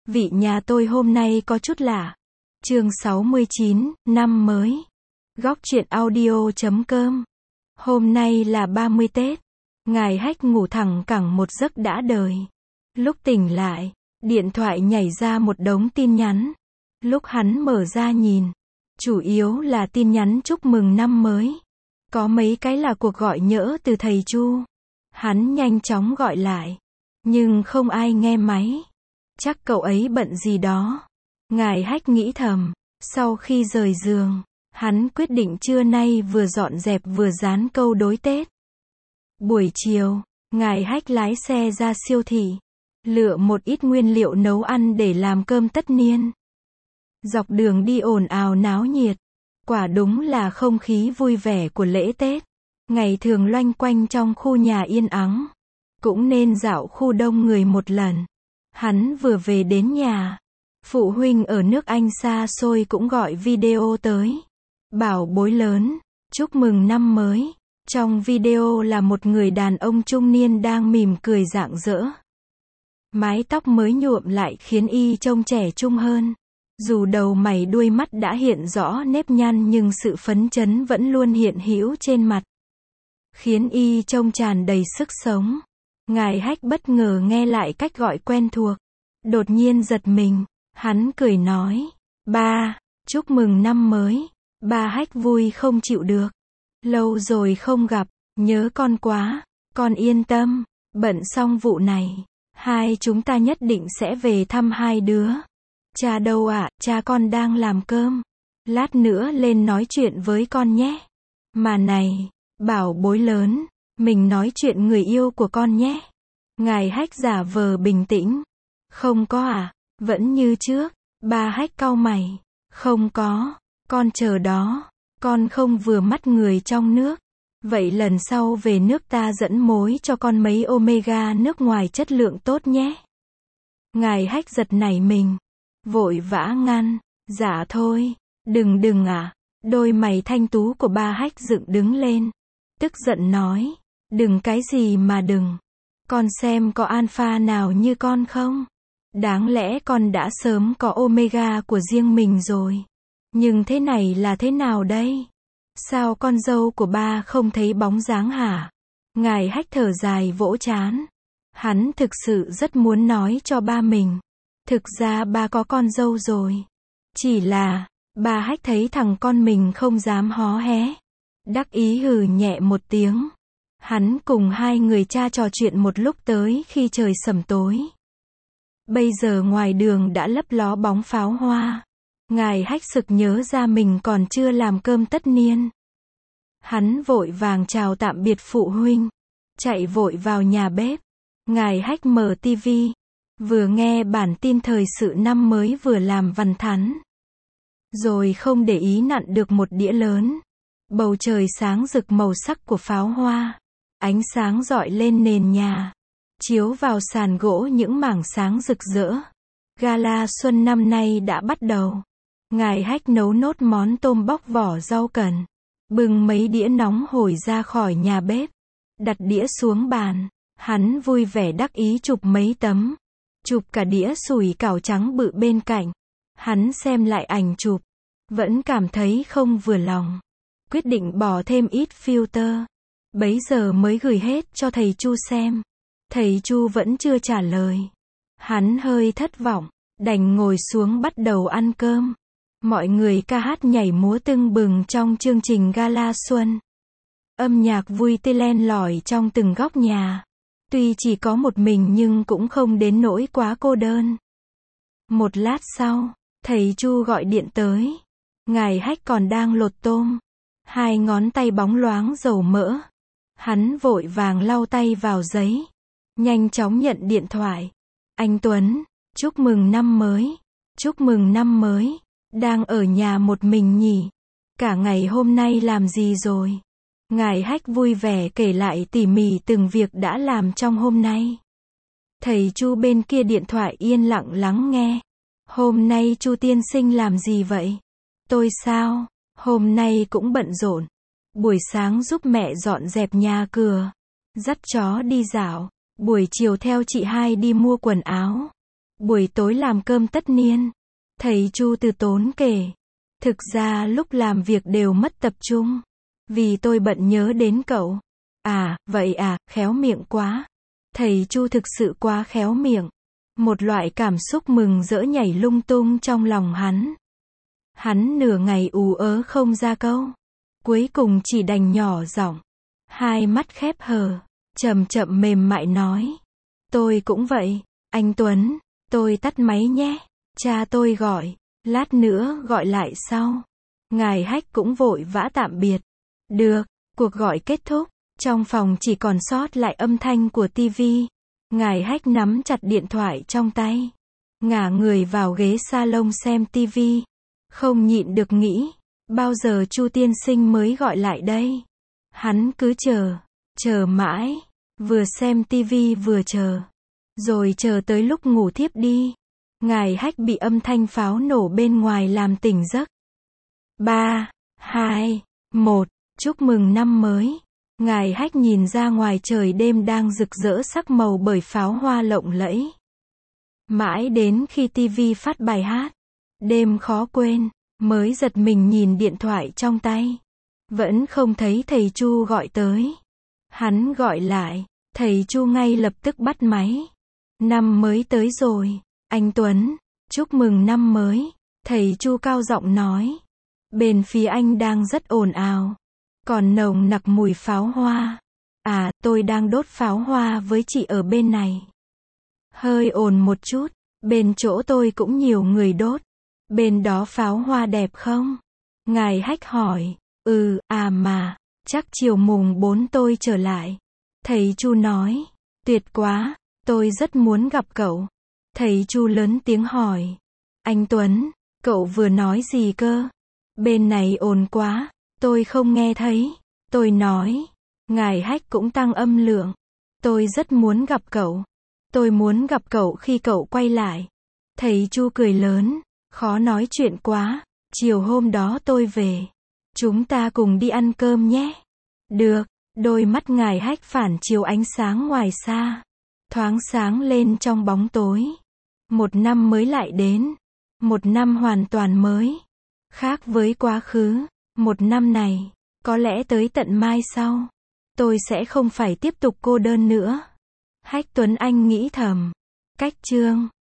Vị nhà tôi hôm nay có chút lạ. Chương 69, năm mới. Góc truyện audio.com. Hôm nay là 30 Tết. Ngài Hách ngủ thẳng cẳng một giấc đã đời. Lúc tỉnh lại, điện thoại nhảy ra một đống tin nhắn. Lúc hắn mở ra nhìn, chủ yếu là tin nhắn chúc mừng năm mới. Có mấy cái là cuộc gọi nhỡ từ thầy Chu. Hắn nhanh chóng gọi lại, nhưng không ai nghe máy. Chắc cậu ấy bận gì đó. Ngài Hách nghĩ thầm. Sau khi rời giường, hắn quyết định trưa nay vừa dọn dẹp vừa dán câu đối Tết. Buổi chiều, Ngài Hách lái xe ra siêu thị, lựa một ít nguyên liệu nấu ăn để làm cơm tất niên. Dọc đường đi ồn ào náo nhiệt. Quả đúng là không khí vui vẻ của lễ Tết. Ngày thường loanh quanh trong khu nhà yên ắng. Cũng nên dạo khu đông người một lần. Hắn vừa về đến nhà. Phụ huynh ở nước Anh xa xôi cũng gọi video tới. Bảo bối lớn, chúc mừng năm mới. Trong video là một người đàn ông trung niên đang mỉm cười rạng rỡ. Mái tóc mới nhuộm lại khiến y trông trẻ trung hơn. Dù đầu mày đuôi mắt đã hiện rõ nếp nhăn nhưng sự phấn chấn vẫn luôn hiện hữu trên mặt. Khiến y trông tràn đầy sức sống. Ngài Hách bất ngờ nghe lại cách gọi quen thuộc. Đột nhiên giật mình. Hắn cười nói. Ba, chúc mừng năm mới. Ba Hách vui không chịu được. Lâu rồi không gặp, nhớ con quá. Con yên tâm, bận xong vụ này, hai chúng ta nhất định sẽ về thăm hai đứa. Cha đâu ạ? Cha con đang làm cơm. Lát nữa lên nói chuyện với con nhé. Mà này, bảo bối lớn, mình nói chuyện người yêu của con nhé. Ngài Hách giả vờ bình tĩnh. Không có à? Vẫn như trước. Ba Hách cau mày. Không có, con chờ đó. Con không vừa mắt người trong nước. Vậy lần sau về nước ta dẫn mối cho con mấy omega nước ngoài chất lượng tốt nhé. Ngài Hách giật nảy mình. Vội vã ngăn. Dạ thôi, đừng ạ. Đôi mày thanh tú của ba Hách dựng đứng lên. Tức giận nói. Đừng cái gì mà đừng. Con xem có alpha nào như con không? Đáng lẽ con đã sớm có omega của riêng mình rồi. Nhưng thế này là thế nào đây? Sao con dâu của ba không thấy bóng dáng hả? Ngài Hách thở dài vỗ trán. Hắn thực sự rất muốn nói cho ba mình. Thực ra ba có con dâu rồi. Chỉ là, ba Hách thấy thằng con mình không dám hó hé. Đắc ý hừ nhẹ một tiếng. Hắn cùng hai người cha trò chuyện một lúc tới khi trời sẩm tối. Bây giờ ngoài đường đã lấp ló bóng pháo hoa. Ngài Hách sực nhớ ra mình còn chưa làm cơm tất niên. Hắn vội vàng chào tạm biệt phụ huynh. Chạy vội vào nhà bếp. Ngài Hách mở tivi. Vừa nghe bản tin thời sự năm mới vừa làm vằn thắn. Rồi không để ý nặn được một đĩa lớn. Bầu trời sáng rực màu sắc của pháo hoa. Ánh sáng rọi lên nền nhà. Chiếu vào sàn gỗ những mảng sáng rực rỡ. Gala xuân năm nay đã bắt đầu. Ngài Hách nấu nốt món tôm bóc vỏ rau cần. Bưng mấy đĩa nóng hổi ra khỏi nhà bếp. Đặt đĩa xuống bàn. Hắn vui vẻ đắc ý chụp mấy tấm. Chụp cả đĩa sủi cảo trắng bự bên cạnh. Hắn xem lại ảnh chụp. Vẫn cảm thấy không vừa lòng. Quyết định bỏ thêm ít filter. Bấy giờ mới gửi hết cho thầy Chu xem. Thầy Chu vẫn chưa trả lời. Hắn hơi thất vọng. Đành ngồi xuống bắt đầu ăn cơm. Mọi người ca hát nhảy múa tưng bừng trong chương trình gala xuân. Âm nhạc vui tươi len lỏi trong từng góc nhà. Tuy chỉ có một mình nhưng cũng không đến nỗi quá cô đơn. Một lát sau, thầy Chu gọi điện tới. Ngài Hách còn đang lột tôm. Hai ngón tay bóng loáng dầu mỡ. Hắn vội vàng lau tay vào giấy. Nhanh chóng nhận điện thoại. Anh Tuấn, chúc mừng năm mới. Chúc mừng năm mới. Đang ở nhà một mình nhỉ? Cả ngày hôm nay làm gì rồi? Ngài Hách vui vẻ kể lại tỉ mỉ từng việc đã làm trong hôm nay. Thầy Chu bên kia điện thoại yên lặng lắng nghe. Hôm nay Chu tiên sinh làm gì vậy? Tôi sao? Hôm nay cũng bận rộn. Buổi sáng giúp mẹ dọn dẹp nhà cửa. Dắt chó đi dạo. Buổi chiều theo chị hai đi mua quần áo. Buổi tối làm cơm tất niên. Thầy Chu từ tốn kể. Thực ra lúc làm việc đều mất tập trung. Vì tôi bận nhớ đến cậu. À, vậy à, khéo miệng quá. Thầy Chu thực sự quá khéo miệng. Một loại cảm xúc mừng rỡ nhảy lung tung trong lòng hắn. Hắn nửa ngày ù ớ không ra câu. Cuối cùng chỉ đành nhỏ giọng. Hai mắt khép hờ. Chậm chậm mềm mại nói. Tôi cũng vậy. Anh Tuấn, tôi tắt máy nhé. Cha tôi gọi. Lát nữa gọi lại sau. Ngài Hách cũng vội vã tạm biệt. Được, cuộc gọi kết thúc. Trong phòng chỉ còn sót lại âm thanh của tivi. Ngài Hách nắm chặt điện thoại trong tay. Ngả người vào ghế salon xem tivi. Không nhịn được nghĩ. Bao giờ Chu tiên sinh mới gọi lại đây? Hắn cứ chờ mãi. Vừa xem tivi vừa chờ. Rồi chờ tới lúc ngủ thiếp đi. Ngài Hách bị âm thanh pháo nổ bên ngoài làm tỉnh giấc. 3, 2, 1, chúc mừng năm mới. Ngài Hách nhìn ra ngoài trời đêm đang rực rỡ sắc màu bởi pháo hoa lộng lẫy. Mãi đến khi tivi phát bài hát Đêm khó quên, mới giật mình nhìn điện thoại trong tay. Vẫn không thấy thầy Chu gọi tới. Hắn gọi lại, thầy Chu ngay lập tức bắt máy. Năm mới tới rồi, anh Tuấn, chúc mừng năm mới. Thầy Chu cao giọng nói. Bên phía anh đang rất ồn ào. Còn nồng nặc mùi pháo hoa. À, tôi đang đốt pháo hoa với chị ở bên này. Hơi ồn một chút, bên chỗ tôi cũng nhiều người đốt. Bên đó pháo hoa đẹp không? Ngài Hách hỏi. Mà, chắc chiều mùng 4 tôi trở lại. Thầy Chu nói. Tuyệt quá, tôi rất muốn gặp cậu. Thầy Chu lớn tiếng hỏi. Anh Tuấn, cậu vừa nói gì cơ? Bên này ồn quá, tôi không nghe thấy. Tôi nói. Ngài Hách cũng tăng âm lượng. Tôi rất muốn gặp cậu. Tôi muốn gặp cậu khi cậu quay lại. Thầy Chu cười lớn. Khó nói chuyện quá. Chiều hôm đó tôi về. Chúng ta cùng đi ăn cơm nhé. Được. Đôi mắt Ngài Hách phản chiếu ánh sáng ngoài xa. Thoáng sáng lên trong bóng tối. Một năm mới lại đến. Một năm hoàn toàn mới. Khác với quá khứ. Một năm này, có lẽ tới tận mai sau, tôi sẽ không phải tiếp tục cô đơn nữa. Hách Tuấn Anh nghĩ thầm. Cách chương